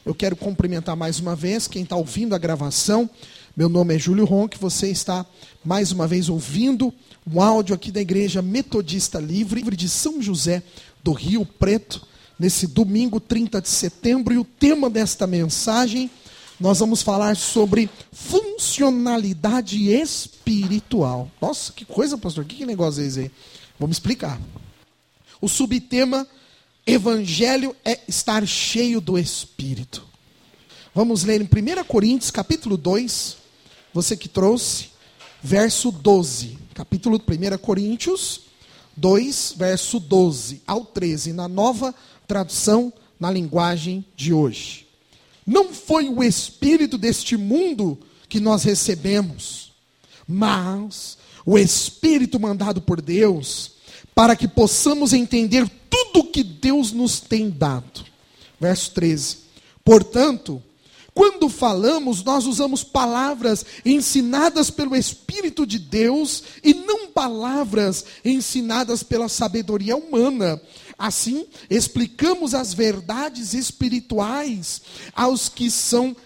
Eu quero cumprimentar mais uma vez quem está ouvindo a gravação. Meu nome é Júlio Ronck, você está mais uma vez ouvindo um áudio aqui da Igreja Metodista Livre de São José do Rio Preto, nesse domingo 30 de setembro. E o tema desta mensagem, nós vamos falar sobre funcionalidade espiritual. Nossa, que coisa, pastor, que negócio é esse aí? Vamos explicar. O subtema: Evangelho é estar cheio do Espírito. Vamos ler em 1 Coríntios, capítulo 2, você que trouxe, verso 12. Capítulo 1 Coríntios 2, verso 12 ao 13, na nova tradução, na linguagem de hoje. Não foi o espírito deste mundo que nós recebemos, mas o Espírito mandado por Deus, para que possamos entender tudo que Deus nos tem dado. Verso 13. Portanto, quando falamos, nós usamos palavras ensinadas pelo Espírito de Deus e não palavras ensinadas pela sabedoria humana. Assim, explicamos as verdades espirituais aos que são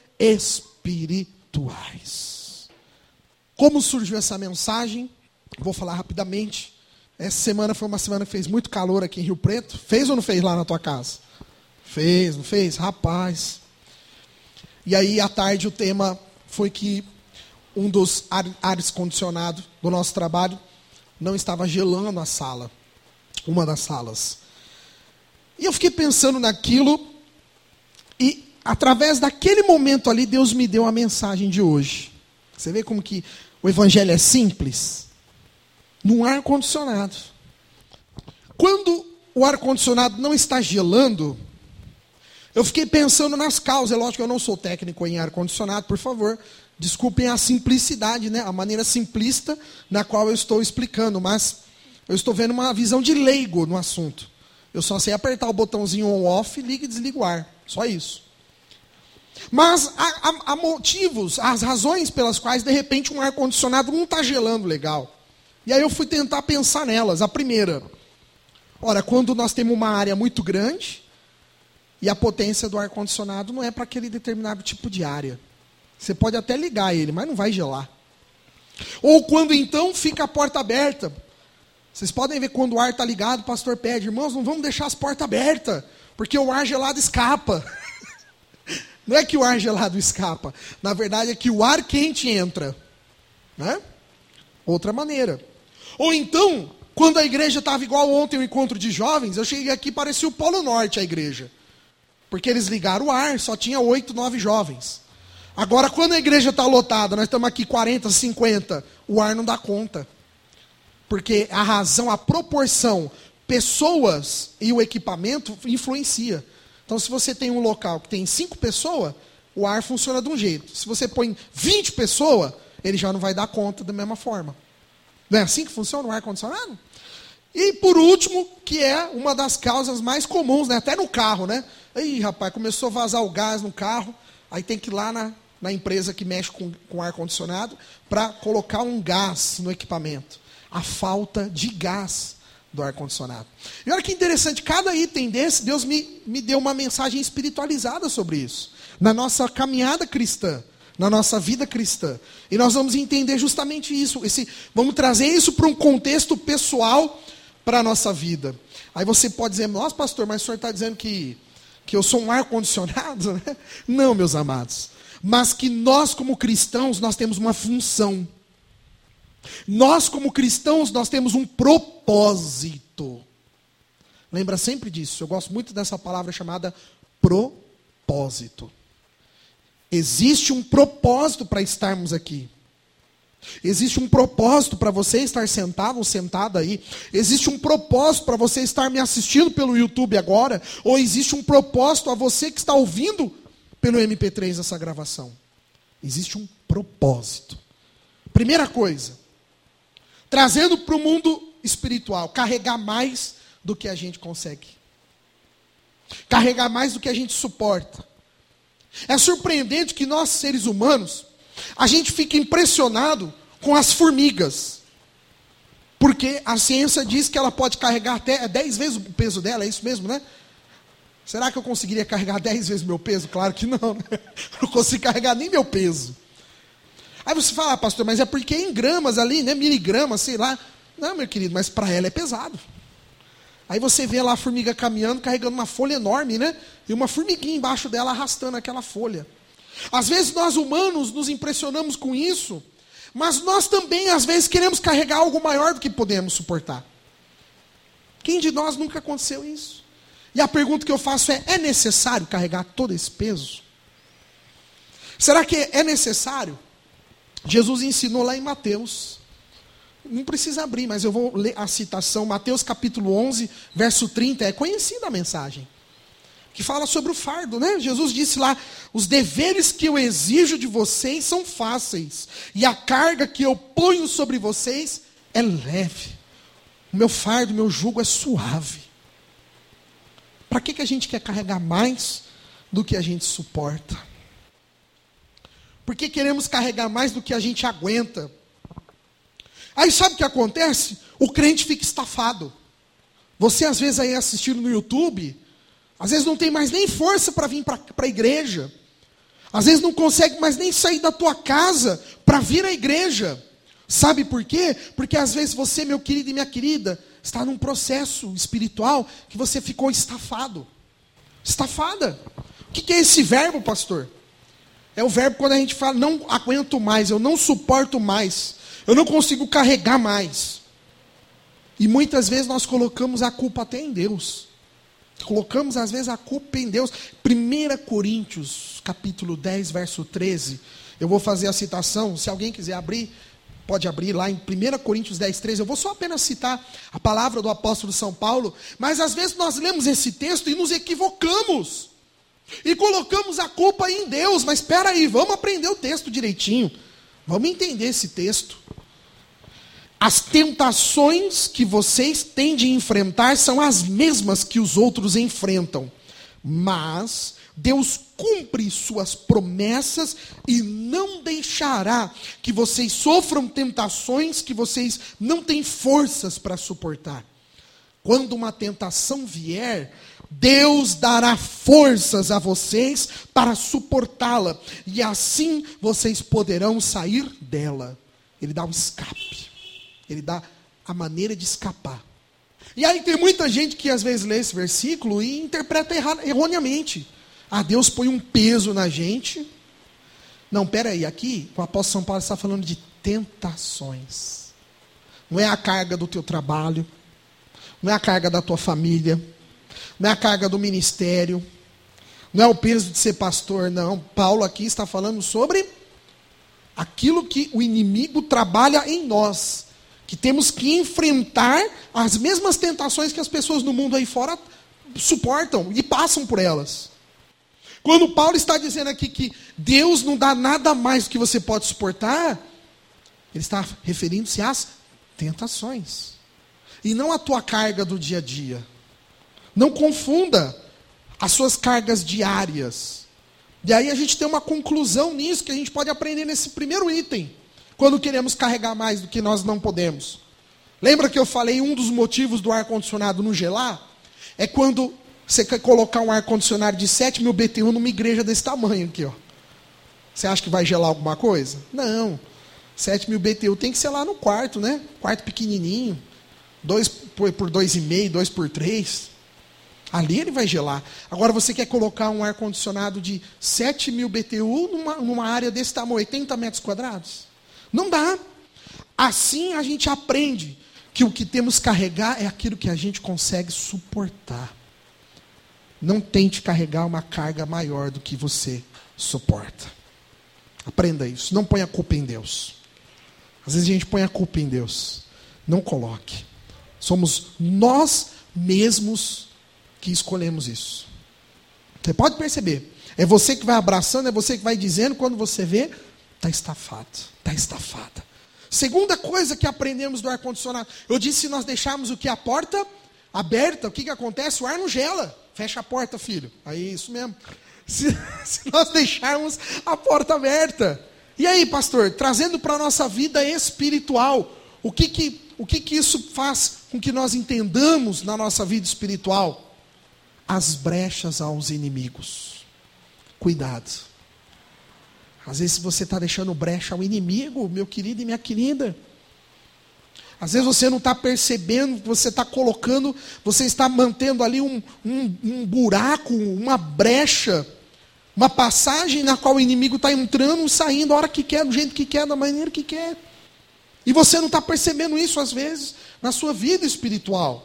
espirituais. Como surgiu essa mensagem? Vou falar rapidamente. Essa semana foi uma semana que fez muito calor aqui em Rio Preto. Fez ou não fez lá na tua casa? Fez, não fez? Rapaz. E aí, à tarde, o tema foi que um dos ares condicionados do nosso trabalho não estava gelando a sala. Uma das salas. E eu fiquei pensando naquilo. E, através daquele momento ali, Deus me deu a mensagem de hoje. Você vê como que o Evangelho é simples? Num ar-condicionado. Quando o ar-condicionado não está gelando, eu fiquei pensando nas causas. É lógico que eu não sou técnico em ar-condicionado, por favor, desculpem a simplicidade, né? A maneira simplista na qual eu estou explicando, mas eu estou vendo uma visão de leigo no assunto. Eu só sei apertar o botãozinho on-off, liga e desliga o ar, só isso. Mas há motivos, as razões pelas quais, de repente, um ar-condicionado não está gelando legal. E aí eu fui tentar pensar nelas. A primeira, ora, quando nós temos uma área muito grande e a potência do ar-condicionado não é para aquele determinado tipo de área. Você pode até ligar ele, mas não vai gelar. Ou quando então fica a porta aberta. Vocês podem ver quando o ar está ligado, o pastor pede, irmãos, não vamos deixar as portas abertas, porque o ar gelado escapa. Não é que o ar gelado escapa, na verdade é que o ar quente entra. Né? Outra maneira. Ou então, quando a igreja estava igual ontem, o encontro de jovens, eu cheguei aqui, parecia o Polo Norte a igreja. Porque eles ligaram o ar, só tinha 8, 9 jovens. Agora, quando a igreja está lotada, nós estamos aqui 40, 50, o ar não dá conta. Porque a razão, a proporção, pessoas e o equipamento influencia. Então, se você tem um local que tem 5 pessoas, o ar funciona de um jeito. Se você põe 20 pessoas, ele já não vai dar conta da mesma forma. Não é assim que funciona o ar-condicionado? E por último, que é uma das causas mais comuns, né? Até no carro, né? Aí, rapaz, começou a vazar o gás no carro, aí tem que ir lá na empresa que mexe com ar-condicionado para colocar um gás no equipamento. A falta de gás do ar-condicionado. E olha que interessante, cada item desse, Deus me deu uma mensagem espiritualizada sobre isso. Na nossa caminhada cristã. Na nossa vida cristã. E nós vamos entender justamente isso. Vamos trazer isso para um contexto pessoal para a nossa vida. Aí você pode dizer, nossa pastor, mas o senhor está dizendo que eu sou um ar-condicionado? Né? Não, meus amados. Mas que nós como cristãos, nós temos uma função. Nós como cristãos, nós temos um propósito. Lembra sempre disso. Eu gosto muito dessa palavra chamada propósito. Existe um propósito para estarmos aqui. Existe um propósito para você estar sentado ou sentada aí. Existe um propósito para você estar me assistindo pelo YouTube agora. Ou existe um propósito a você que está ouvindo pelo MP3 essa gravação. Existe um propósito. Primeira coisa. Trazendo para o mundo espiritual. Carregar mais do que a gente consegue. Carregar mais do que a gente suporta. É surpreendente que nós, seres humanos, a gente fica impressionado com as formigas. Porque a ciência diz que ela pode carregar até 10 vezes o peso dela, é isso mesmo, né? Será que eu conseguiria carregar 10 vezes meu peso? Claro que não, né? Não consigo carregar nem meu peso. Aí você fala, pastor, mas é porque em gramas ali, né? Miligramas, sei lá. Não, meu querido, mas para ela é pesado. Aí você vê lá a formiga caminhando, carregando uma folha enorme, né? E uma formiguinha embaixo dela arrastando aquela folha. Às vezes nós humanos nos impressionamos com isso, mas nós também às vezes queremos carregar algo maior do que podemos suportar. Quem de nós nunca aconteceu isso? E a pergunta que eu faço é necessário carregar todo esse peso? Será que é necessário? Jesus ensinou lá em Mateus. Não precisa abrir, mas eu vou ler a citação. Mateus capítulo 11, verso 30. É conhecida a mensagem. Que fala sobre o fardo, né? Jesus disse lá, os deveres que eu exijo de vocês são fáceis. E a carga que eu ponho sobre vocês é leve. O meu fardo, o meu jugo é suave. Para que a gente quer carregar mais do que a gente suporta? Por que queremos carregar mais do que a gente aguenta? Aí sabe o que acontece? O crente fica estafado. Você às vezes aí assistindo no YouTube, às vezes não tem mais nem força para vir para a igreja. Às vezes não consegue mais nem sair da tua casa para vir à igreja. Sabe por quê? Porque às vezes você, meu querido e minha querida, está num processo espiritual que você ficou estafado. Estafada. O que é esse verbo, pastor? É o verbo quando a gente fala, não aguento mais, eu não suporto mais, eu não consigo carregar mais. E muitas vezes nós colocamos a culpa até em Deus. Colocamos às vezes a culpa em Deus. 1 Coríntios, capítulo 10, verso 13. Eu vou fazer a citação, se alguém quiser abrir, pode abrir lá em 1 Coríntios 10, 13. Eu vou só apenas citar a palavra do apóstolo São Paulo. Mas às vezes nós lemos esse texto e nos equivocamos. E colocamos a culpa em Deus. Mas espera aí, vamos aprender o texto direitinho. Vamos entender esse texto. As tentações que vocês têm de enfrentar são as mesmas que os outros enfrentam. Mas Deus cumpre suas promessas e não deixará que vocês sofram tentações que vocês não têm forças para suportar. Quando uma tentação vier, Deus dará forças a vocês para suportá-la. E assim vocês poderão sair dela. Ele dá um escape. Ele dá a maneira de escapar. E aí tem muita gente que às vezes lê esse versículo e interpreta erroneamente. Ah, Deus põe um peso na gente. Não, peraí, aqui o apóstolo São Paulo está falando de tentações. Não é a carga do teu trabalho, não é a carga da tua família, não é a carga do ministério, não é o peso de ser pastor, não. Paulo aqui está falando sobre aquilo que o inimigo trabalha em nós, que temos que enfrentar as mesmas tentações que as pessoas no mundo aí fora suportam e passam por elas. Quando Paulo está dizendo aqui que Deus não dá nada mais do que você pode suportar, ele está referindo-se às tentações. E não à tua carga do dia a dia. Não confunda as suas cargas diárias. E aí a gente tem uma conclusão nisso que a gente pode aprender nesse primeiro item. Quando queremos carregar mais do que nós não podemos. Lembra que eu falei um dos motivos do ar-condicionado não gelar? É quando você quer colocar um ar-condicionado de 7.000 BTU numa igreja desse tamanho aqui, ó. Você acha que vai gelar alguma coisa? Não. 7.000 BTU tem que ser lá no quarto, né? Quarto pequenininho. 2 por 2,5, 2 por 3. Ali ele vai gelar. Agora você quer colocar um ar-condicionado de 7.000 BTU numa área desse tamanho, 80 metros quadrados? Não dá. Assim a gente aprende que o que temos que carregar é aquilo que a gente consegue suportar. Não tente carregar uma carga maior do que você suporta. Aprenda isso. Não ponha a culpa em Deus. Às vezes a gente põe a culpa em Deus. Não coloque. Somos nós mesmos que escolhemos isso. Você pode perceber. É você que vai abraçando, é você que vai dizendo, quando você vê, está estafado, está estafada. Segunda coisa que aprendemos do ar-condicionado. Eu disse, se nós deixarmos o que? A porta aberta, o que acontece? O ar não gela. Fecha a porta, filho. Aí, isso mesmo. Se nós deixarmos a porta aberta. E aí, pastor, trazendo para a nossa vida espiritual, o que isso faz com que nós entendamos na nossa vida espiritual? as brechas aos inimigos. Cuidado. Às vezes você está deixando brecha ao inimigo, meu querido e minha querida. Às vezes você não está percebendo que você está colocando, você está mantendo ali um buraco, uma brecha, uma passagem na qual o inimigo está entrando e saindo a hora que quer, do jeito que quer, da maneira que quer. E você não está percebendo isso às vezes na sua vida espiritual.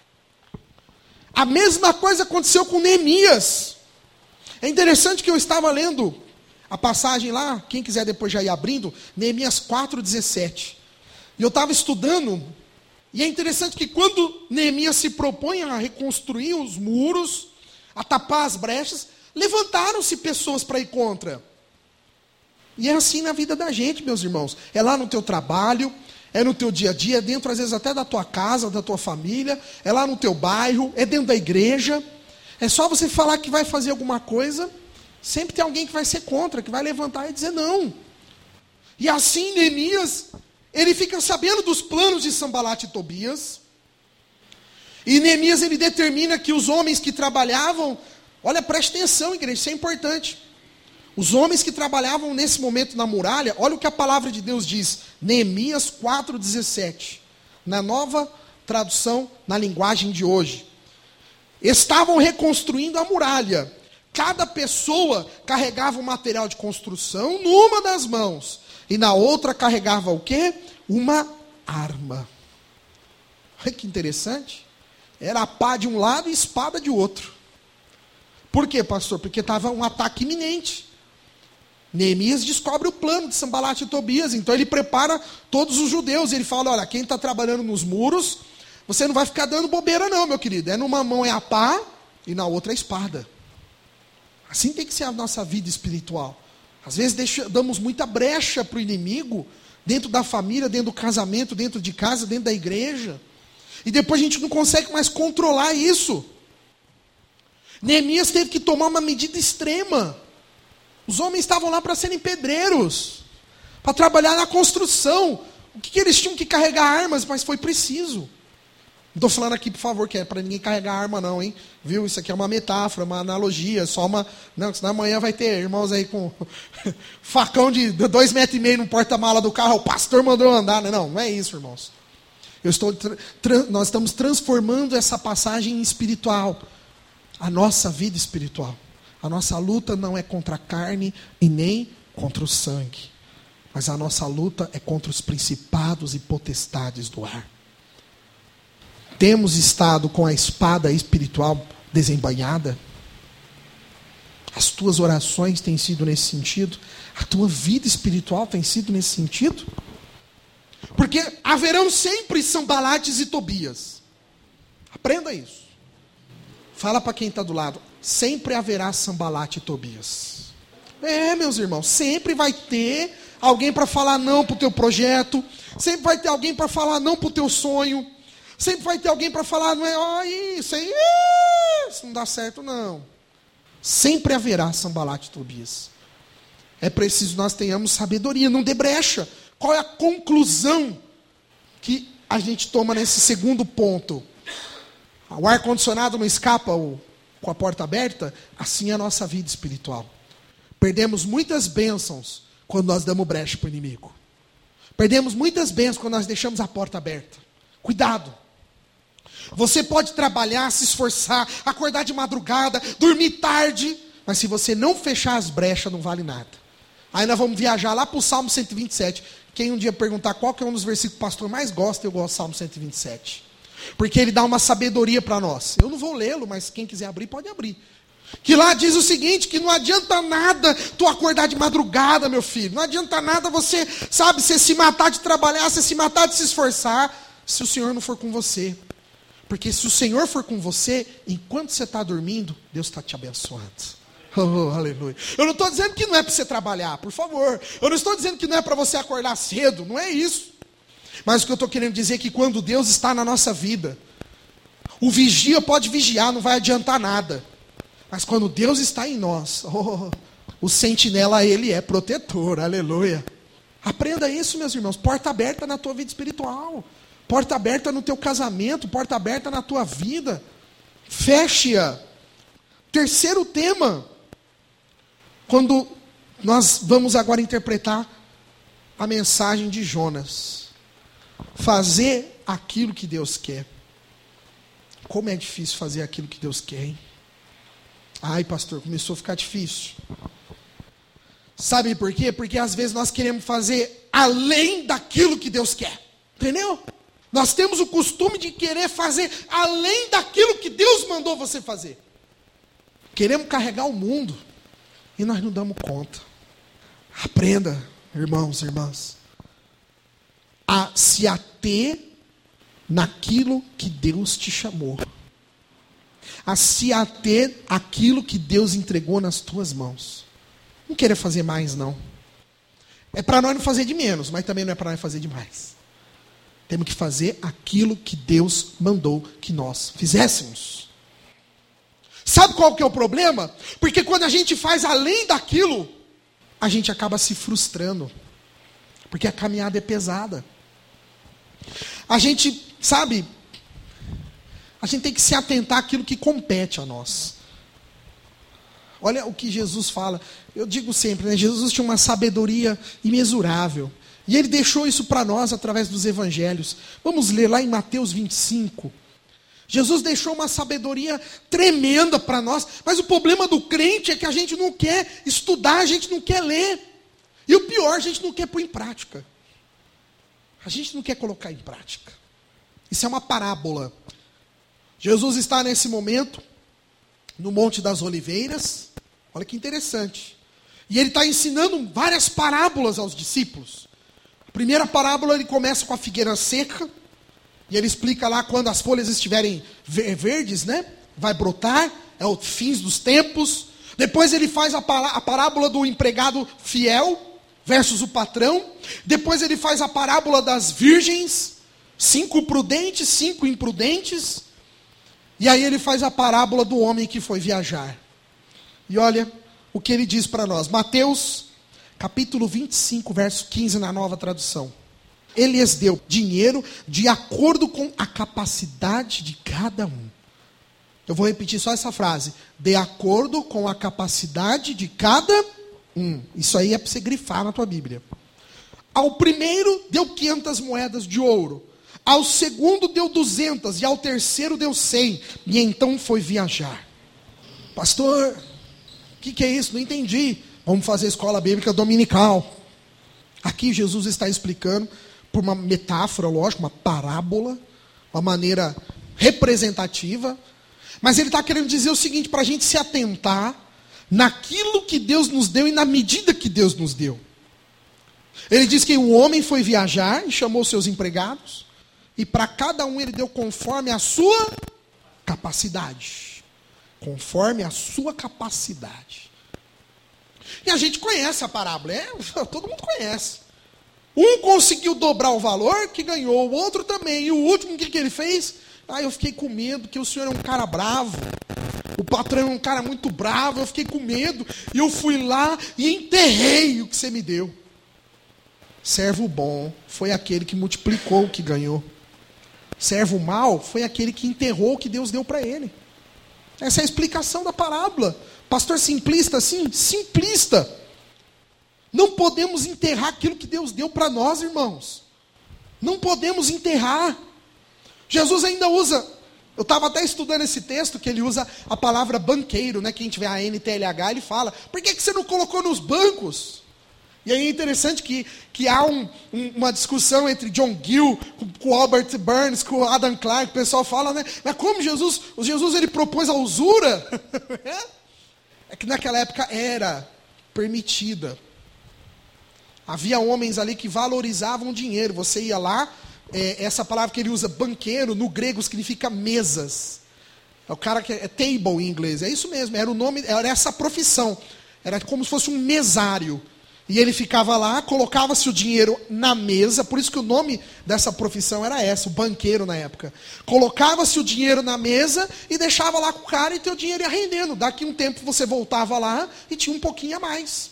A mesma coisa aconteceu com Neemias. É interessante que eu estava lendo a passagem lá, quem quiser depois já ir abrindo, Neemias 4:17. E eu estava estudando, e é interessante que quando Neemias se propõe a reconstruir os muros, a tapar as brechas, levantaram-se pessoas para ir contra. E é assim na vida da gente, meus irmãos. É lá no teu trabalho, é no teu dia a dia, é dentro às vezes até da tua casa, da tua família, é lá no teu bairro, é dentro da igreja. É só você falar que vai fazer alguma coisa, sempre tem alguém que vai ser contra, que vai levantar e dizer não. E assim Neemias, ele fica sabendo dos planos de Sanbalat e Tobias. E Neemias, ele determina que os homens que trabalhavam, olha, preste atenção, igreja, isso é importante. Os homens que trabalhavam nesse momento na muralha, olha o que a palavra de Deus diz, Neemias 4:17, na nova tradução, na linguagem de hoje. Estavam reconstruindo a muralha. Cada pessoa carregava um material de construção numa das mãos. E na outra carregava o quê? Uma arma. Olha que interessante. Era a pá de um lado e espada de outro. Por quê, pastor? Porque estava um ataque iminente. Neemias descobre o plano de Sanbalat e Tobias. Então ele prepara todos os judeus. Ele fala, olha, quem está trabalhando nos muros, você não vai ficar dando bobeira não, meu querido. É numa mão é a pá e na outra a espada. Assim tem que ser a nossa vida espiritual. Às vezes damos muita brecha para o inimigo, dentro da família, dentro do casamento, dentro de casa, dentro da igreja. E depois a gente não consegue mais controlar isso. Neemias teve que tomar uma medida extrema. Os homens estavam lá para serem pedreiros, para trabalhar na construção. O que eles tinham que carregar armas, mas foi preciso. Não estou falando aqui, por favor, que é para ninguém carregar arma não, hein? Viu? Isso aqui é uma metáfora, uma analogia, só uma... Não, senão amanhã vai ter irmãos aí com facão de 2,5 metros no porta-mala do carro, o pastor mandou andar. Não é isso, irmãos. Nós estamos transformando essa passagem em espiritual. A nossa vida espiritual. A nossa luta não é contra a carne e nem contra o sangue. Mas a nossa luta é contra os principados e potestades do ar. Temos estado com a espada espiritual desembainhada? As tuas orações têm sido nesse sentido? A tua vida espiritual tem sido nesse sentido? Porque haverão sempre Sanbalates e Tobias. Aprenda isso. Fala para quem está do lado. Sempre haverá Sanbalat e Tobias. Meus irmãos, sempre vai ter alguém para falar não para o teu projeto. Sempre vai ter alguém para falar não para o teu sonho. Sempre vai ter alguém para falar, não é, isso não dá certo não. Sempre haverá Sanbalat e Tobias. É preciso nós tenhamos sabedoria, não dê brecha. Qual é a conclusão que a gente toma nesse segundo ponto? O ar-condicionado não escapa com a porta aberta? Assim é a nossa vida espiritual. Perdemos muitas bênçãos quando nós damos brecha para o inimigo. Perdemos muitas bênçãos quando nós deixamos a porta aberta. Cuidado. Você pode trabalhar, se esforçar, acordar de madrugada, dormir tarde, mas se você não fechar as brechas, não vale nada. Aí nós vamos viajar lá para o Salmo 127. Quem um dia perguntar qual que é um dos versículos que o pastor mais gosta, eu gosto do Salmo 127. Porque ele dá uma sabedoria para nós. Eu não vou lê-lo, mas quem quiser abrir, pode abrir. Que lá diz o seguinte, que não adianta nada tu acordar de madrugada, meu filho. Não adianta nada você se matar de trabalhar, você se matar de se esforçar, se o Senhor não for com você. Porque se o Senhor for com você, enquanto você está dormindo, Deus está te abençoando. Oh, aleluia. Eu não estou dizendo que não é para você trabalhar, por favor. Eu não estou dizendo que não é para você acordar cedo, não é isso. Mas o que eu estou querendo dizer é que quando Deus está na nossa vida, o vigia pode vigiar, não vai adiantar nada. Mas quando Deus está em nós, o sentinela, ele é protetor, aleluia. Aprenda isso, meus irmãos. Porta aberta na tua vida espiritual. Porta aberta no teu casamento, porta aberta na tua vida. Feche-a. Terceiro tema, quando nós vamos agora interpretar a mensagem de Jonas. Fazer aquilo que Deus quer. Como é difícil fazer aquilo que Deus quer, hein? Ai, pastor, começou a ficar difícil. Sabe por quê? Porque às vezes nós queremos fazer além daquilo que Deus quer. Entendeu? Nós temos o costume de querer fazer além daquilo que Deus mandou você fazer. Queremos carregar o mundo e nós não damos conta. Aprenda, irmãos e irmãs, a se ater naquilo que Deus te chamou. A se ater àquilo que Deus entregou nas tuas mãos. Não querer fazer mais, não. É para nós não fazer de menos, mas também não é para nós fazer de mais. Temos que fazer aquilo que Deus mandou que nós fizéssemos. Sabe qual que é o problema? Porque quando a gente faz além daquilo, a gente acaba se frustrando. Porque a caminhada é pesada. A gente, sabe, a gente tem que se atentar àquilo que compete a nós. Olha o que Jesus fala. Eu digo sempre, né? Jesus tinha uma sabedoria imensurável. E ele deixou isso para nós através dos evangelhos. Vamos ler lá em Mateus 25. Jesus deixou uma sabedoria tremenda para nós. Mas o problema do crente é que a gente não quer estudar, a gente não quer ler. E o pior, a gente não quer pôr em prática. A gente não quer colocar em prática. Isso é uma parábola. Jesus está nesse momento no Monte das Oliveiras. Olha que interessante. E ele está ensinando várias parábolas aos discípulos. A primeira parábola ele começa com a figueira seca. E ele explica lá quando as folhas estiverem verdes, né? Vai brotar, é o fim dos tempos. Depois ele faz a parábola do empregado fiel versus o patrão. Depois ele faz a parábola das virgens. 5 prudentes, 5 imprudentes. E aí ele faz a parábola do homem que foi viajar. E olha o que ele diz para nós. Mateus, capítulo 25, verso 15, na Nova Tradução. Ele lhes deu dinheiro de acordo com a capacidade de cada um. Eu vou repetir só essa frase. De acordo com a capacidade de cada um. Isso aí é para você grifar na tua Bíblia. Ao primeiro deu 500 moedas de ouro. Ao segundo deu 200. E ao terceiro deu 100. E então foi viajar. Pastor, o que é isso? Não entendi. Vamos fazer escola bíblica dominical. Aqui Jesus está explicando por uma metáfora, lógico, uma parábola, uma maneira representativa. Mas ele está querendo dizer o seguinte, para a gente se atentar naquilo que Deus nos deu e na medida que Deus nos deu. Ele diz que o homem foi viajar e chamou seus empregados. E para cada um ele deu conforme a sua capacidade. Conforme a sua capacidade. E a gente conhece a parábola, todo mundo conhece. Um conseguiu dobrar o valor que ganhou, o outro também. E o último, o que ele fez? Eu fiquei com medo, que o senhor é um cara bravo. O patrão é um cara muito bravo, eu fiquei com medo. E eu fui lá e enterrei o que você me deu. Servo bom foi aquele que multiplicou o que ganhou. Servo mau foi aquele que enterrou o que Deus deu para ele. Essa é a explicação da parábola. Pastor simplista assim? Simplista. Não podemos enterrar aquilo que Deus deu para nós, irmãos. Não podemos enterrar. Jesus ainda usa, eu estava até estudando esse texto, que ele usa a palavra banqueiro, né? Quem tiver a NTLH, ele fala, por que você não colocou nos bancos? E aí é interessante que há uma discussão entre John Gill, com Albert Burns, com Adam Clarke, o pessoal fala, né? Mas como Jesus ele propôs a usura? É que naquela época era permitida. Havia homens ali que valorizavam o dinheiro. Você ia lá, essa palavra que ele usa, banqueiro, no grego significa mesas. É o cara que é table em inglês, é isso mesmo, era o nome, era essa profissão. Era como se fosse um mesário. E ele ficava lá, colocava-se o dinheiro na mesa, por isso que o nome dessa profissão era essa, o banqueiro na época. Colocava-se o dinheiro na mesa e deixava lá com o cara e teu dinheiro ia rendendo. Daqui um tempo você voltava lá e tinha um pouquinho a mais.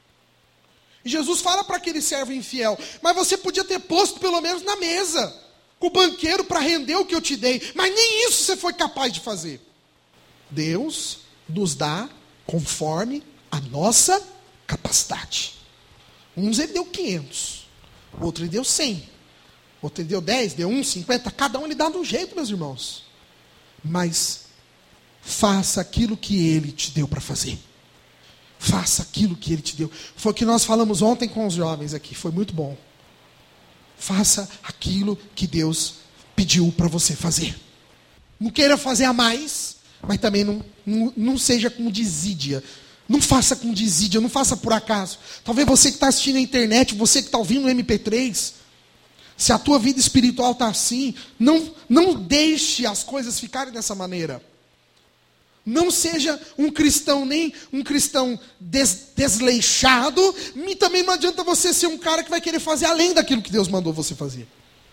E Jesus fala para aquele servo infiel, mas você podia ter posto pelo menos na mesa, com o banqueiro para render o que eu te dei. Mas nem isso você foi capaz de fazer. Deus nos dá conforme a nossa capacidade. Uns ele deu 500, outro ele deu 100, outro ele deu 10, deu 1, 50, cada um ele dá de um jeito, meus irmãos. Mas faça aquilo que ele te deu para fazer. Faça aquilo que ele te deu. Foi o que nós falamos ontem com os jovens aqui, foi muito bom. Faça aquilo que Deus pediu para você fazer. Não queira fazer a mais, mas também não seja com desídia. Não faça com desídia, não faça por acaso. Talvez você que está assistindo na internet, você que está ouvindo no MP3, se a tua vida espiritual está assim, não deixe as coisas ficarem dessa maneira. Não seja um cristão, nem um cristão desleixado, e também não adianta você ser um cara que vai querer fazer além daquilo que Deus mandou você fazer.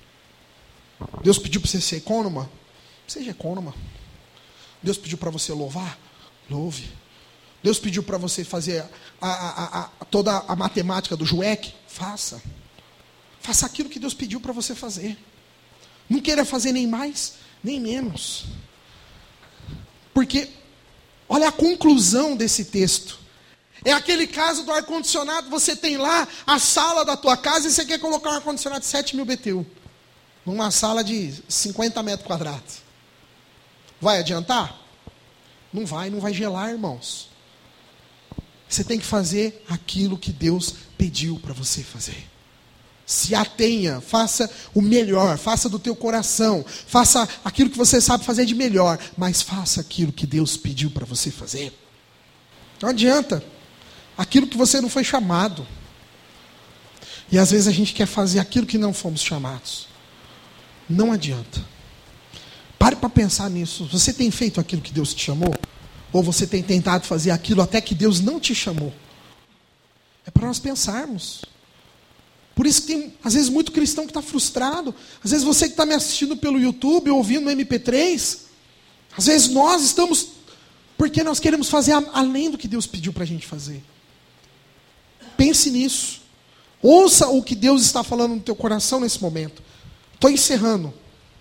Deus pediu para você ser econômica? Seja econômica. Deus pediu para você louvar? Louve. Deus pediu para você fazer toda a matemática do JUEC? Faça. Faça aquilo que Deus pediu para você fazer. Não queira fazer nem mais, nem menos. Porque, olha a conclusão desse texto. É aquele caso do ar-condicionado, você tem lá a sala da tua casa e você quer colocar um ar-condicionado de 7.000 BTU. Numa sala de 50 metros quadrados. Vai adiantar? Não vai gelar, irmãos. Você tem que fazer aquilo que Deus pediu para você fazer. Se atenha, faça o melhor, faça do teu coração, faça aquilo que você sabe fazer de melhor, mas faça aquilo que Deus pediu para você fazer. Não adianta, aquilo que você não foi chamado. E às vezes a gente quer fazer aquilo que não fomos chamados. Não adianta. Pare para pensar nisso. Você tem feito aquilo que Deus te chamou? Ou você tem tentado fazer aquilo até que Deus não te chamou? É para nós pensarmos. Por isso que tem, às vezes, muito cristão que está frustrado. Às vezes você que está me assistindo pelo YouTube, ou ouvindo no MP3. Às vezes nós estamos... Porque nós queremos fazer além do que Deus pediu para a gente fazer. Pense nisso. Ouça o que Deus está falando no teu coração nesse momento. Estou encerrando.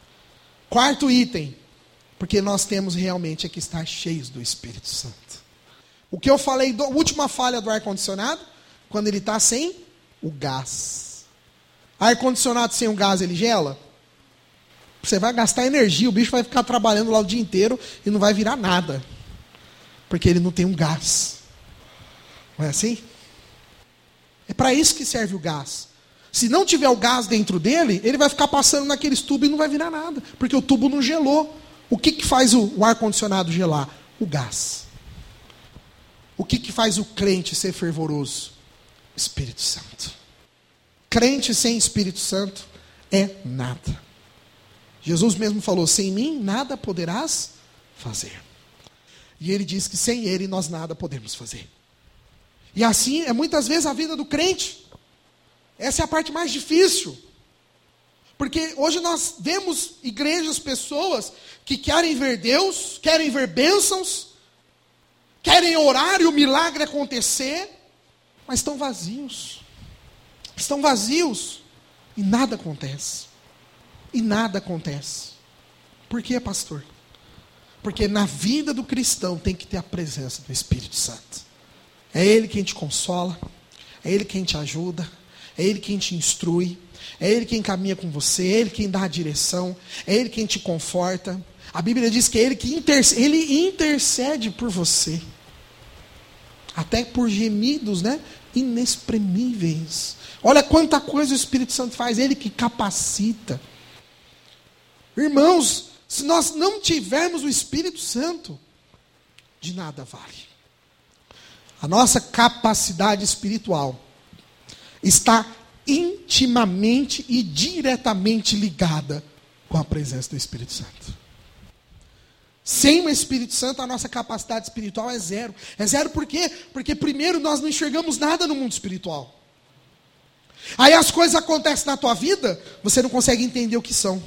4º item. Porque nós temos realmente que estar cheios do Espírito Santo. O que eu falei, a última falha do ar-condicionado, quando ele está sem o gás. Ar-condicionado sem o gás, ele gela? Você vai gastar energia, o bicho vai ficar trabalhando lá o dia inteiro e não vai virar nada. Porque ele não tem um gás. Não é assim? É para isso que serve o gás. Se não tiver o gás dentro dele, ele vai ficar passando naqueles tubos e não vai virar nada. Porque o tubo não gelou. O que faz o ar-condicionado gelar? O gás. O que faz o crente ser fervoroso? Espírito Santo. Crente sem Espírito Santo é nada. Jesus mesmo falou, sem mim nada poderás fazer. E ele diz que sem ele nós nada podemos fazer. E assim é muitas vezes a vida do crente. Essa é a parte mais difícil. Porque hoje nós vemos igrejas, pessoas que querem ver Deus, querem ver bênçãos, querem orar e o milagre acontecer, mas estão vazios. Estão vazios e nada acontece. E nada acontece. Por quê, pastor? Porque na vida do cristão tem que ter a presença do Espírito Santo. É Ele quem te consola, é Ele quem te ajuda, é Ele quem te instrui, é Ele quem caminha com você, é Ele quem dá a direção, é Ele quem te conforta. A Bíblia diz que é Ele que Ele intercede por você. Até por gemidos, inexprimíveis. Olha quanta coisa o Espírito Santo faz, Ele que capacita. Irmãos, se nós não tivermos o Espírito Santo, de nada vale. A nossa capacidade espiritual está intimamente e diretamente ligada com a presença do Espírito Santo. Sem o Espírito Santo, a nossa capacidade espiritual é zero. É zero por quê? Porque primeiro nós não enxergamos nada no mundo espiritual. Aí as coisas acontecem na tua vida, você não consegue entender o que são.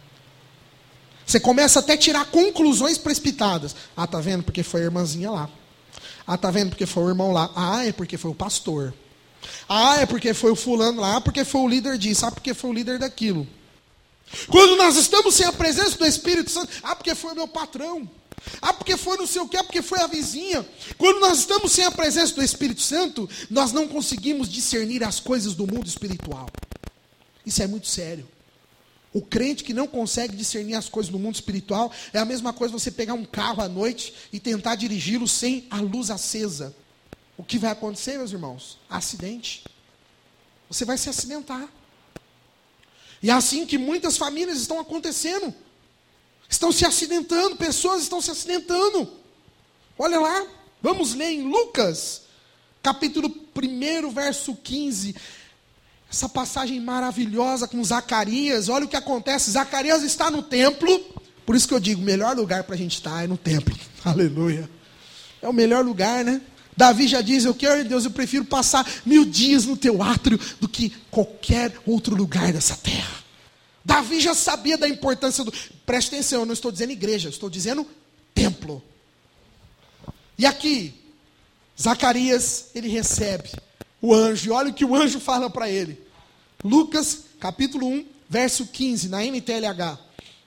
Você começa até a tirar conclusões precipitadas. Ah, tá vendo? Porque foi a irmãzinha lá. Ah, tá vendo? Porque foi o irmão lá. Ah, é porque foi o pastor. Ah, é porque foi o fulano lá. Ah, porque foi o líder disso. Ah, porque foi o líder daquilo. Quando nós estamos sem a presença do Espírito Santo, ah, porque foi o meu patrão. Ah, porque foi não sei o que, porque foi a vizinha. Quando nós estamos sem a presença do Espírito Santo, nós não conseguimos discernir as coisas do mundo espiritual. Isso é muito sério. O crente que não consegue discernir as coisas do mundo espiritual é a mesma coisa você pegar um carro à noite e tentar dirigi-lo sem a luz acesa. O que vai acontecer, meus irmãos? Acidente. Você vai se acidentar. E é assim que muitas famílias estão acontecendo. Estão se acidentando, pessoas estão se acidentando. Olha lá, vamos ler em Lucas, capítulo 1, verso 15. Essa passagem maravilhosa com Zacarias. Olha o que acontece. Zacarias está no templo. Por isso que eu digo, o melhor lugar para a gente estar é no templo. Aleluia. É o melhor lugar, né? Davi já diz, Deus, eu prefiro passar 1000 dias no teu átrio do que qualquer outro lugar dessa terra. Davi já sabia da importância do... Preste atenção, eu não estou dizendo igreja, eu estou dizendo templo. E aqui, Zacarias, ele recebe o anjo. E olha o que o anjo fala para ele. Lucas, capítulo 1, verso 15, na NTLH.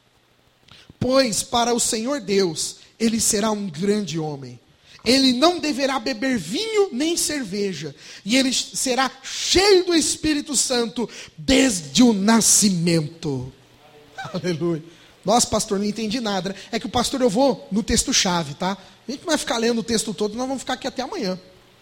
Pois para o Senhor Deus, ele será um grande homem. Ele não deverá beber vinho nem cerveja. E ele será cheio do Espírito Santo desde o nascimento. Aleluia. Nossa, pastor, não entendi nada, né? É que o pastor, eu vou no texto-chave, tá? A gente não vai ficar lendo o texto todo, nós vamos ficar aqui até amanhã.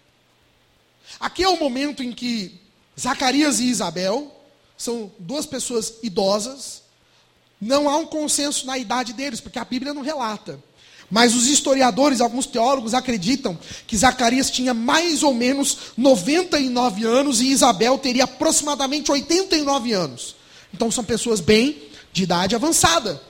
Aqui é o momento em que Zacarias e Isabel são 2 pessoas idosas. Não há um consenso na idade deles, porque a Bíblia não relata. Mas os historiadores, alguns teólogos acreditam que Zacarias tinha mais ou menos 99 anos e Isabel teria aproximadamente 89 anos. Então são pessoas bem de idade avançada.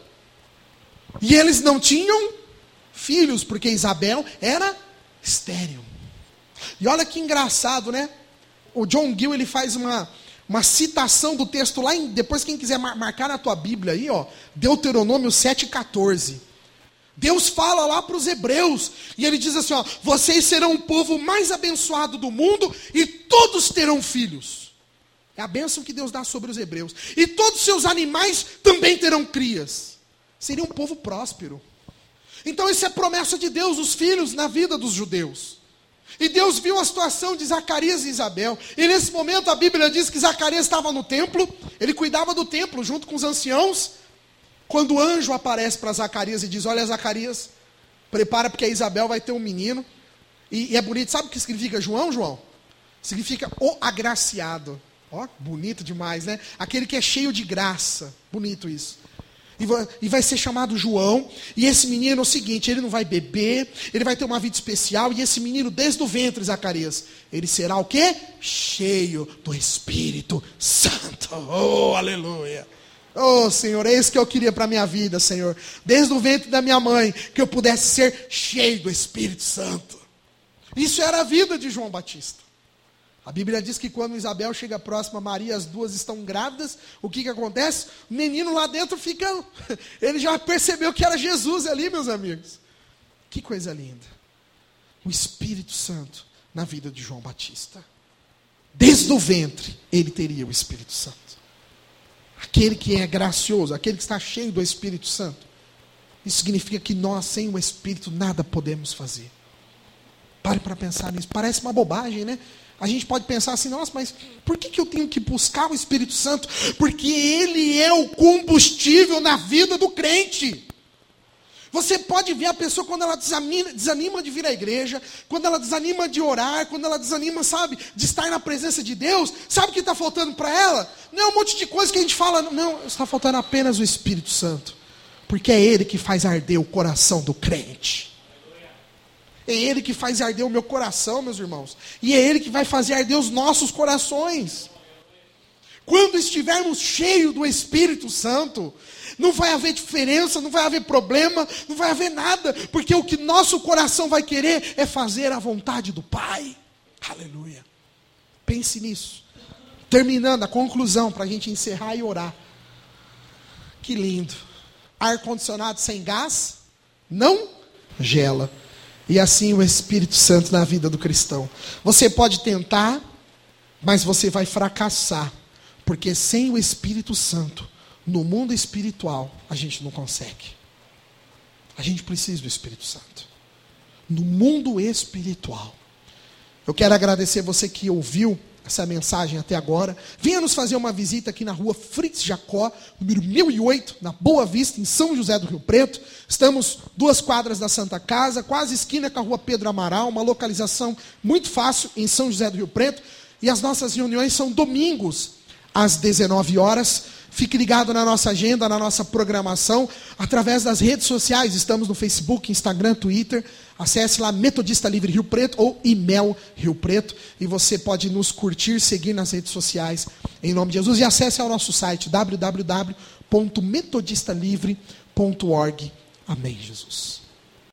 E eles não tinham filhos, porque Isabel era estéril. E olha que engraçado, né? O John Gill, ele faz uma citação do texto lá, depois quem quiser marcar na tua Bíblia aí, ó, Deuteronômio 7,14. Deus fala lá para os hebreus, e ele diz assim, ó, vocês serão o povo mais abençoado do mundo, e todos terão filhos. É a bênção que Deus dá sobre os hebreus. E todos os seus animais também terão crias. Seria um povo próspero. Então isso é promessa de Deus, os filhos na vida dos judeus. E Deus viu a situação de Zacarias e Isabel. E nesse momento a Bíblia diz que Zacarias estava no templo, ele cuidava do templo junto com os anciãos. Quando o anjo aparece para Zacarias e diz, olha Zacarias, prepara porque a Isabel vai ter um menino. E é bonito, sabe o que significa João? Significa o agraciado. Ó, bonito demais, né? Aquele que é cheio de graça. Bonito isso. E vai ser chamado João. E esse menino é o seguinte, ele não vai beber, ele vai ter uma vida especial. E esse menino, desde o ventre, Zacarias, ele será o quê? Cheio do Espírito Santo. Oh, aleluia. Oh, Senhor, é isso que eu queria para a minha vida, Senhor. Desde o ventre da minha mãe, que eu pudesse ser cheio do Espírito Santo. Isso era a vida de João Batista. A Bíblia diz que quando Isabel chega próxima a Maria, as duas estão grávidas, o que acontece? O menino lá dentro fica... Ele já percebeu que era Jesus ali, meus amigos. Que coisa linda. O Espírito Santo na vida de João Batista. Desde o ventre, ele teria o Espírito Santo. Aquele que é gracioso, aquele que está cheio do Espírito Santo. Isso significa que nós, sem o Espírito, nada podemos fazer. Pare para pensar nisso. Parece uma bobagem, né? A gente pode pensar assim, nossa, mas por que eu tenho que buscar o Espírito Santo? Porque ele é o combustível na vida do crente. Você pode ver a pessoa quando ela desanima de vir à igreja, quando ela desanima de orar, quando ela desanima, sabe, de estar na presença de Deus. Sabe o que está faltando para ela? Não é um monte de coisa que a gente fala, não, está faltando apenas o Espírito Santo. Porque é ele que faz arder o coração do crente. É ele que faz arder o meu coração, meus irmãos. E é ele que vai fazer arder os nossos corações. Quando estivermos cheios do Espírito Santo, não vai haver diferença, não vai haver problema, não vai haver nada. Porque o que nosso coração vai querer é fazer a vontade do Pai. Aleluia. Pense nisso. Terminando, a conclusão, para a gente encerrar e orar. Que lindo. Ar-condicionado sem gás não gela. E assim o Espírito Santo na vida do cristão. Você pode tentar, mas você vai fracassar. Porque sem o Espírito Santo, no mundo espiritual, a gente não consegue. A gente precisa do Espírito Santo. No mundo espiritual. Eu quero agradecer você que ouviu essa mensagem até agora. Venha nos fazer uma visita aqui na rua Fritz Jacó, número 1008, na Boa Vista, em São José do Rio Preto. Estamos 2 quadras da Santa Casa, quase esquina com a rua Pedro Amaral, uma localização muito fácil em São José do Rio Preto. E as nossas reuniões são domingos, às 19 horas. Fique ligado na nossa agenda, na nossa programação, através das redes sociais. Estamos no Facebook, Instagram, Twitter. Acesse lá Metodista Livre Rio Preto ou IMEL Rio Preto. E você pode nos curtir, seguir nas redes sociais, em nome de Jesus. E acesse ao nosso site, www.metodistalivre.org. Amém, Jesus.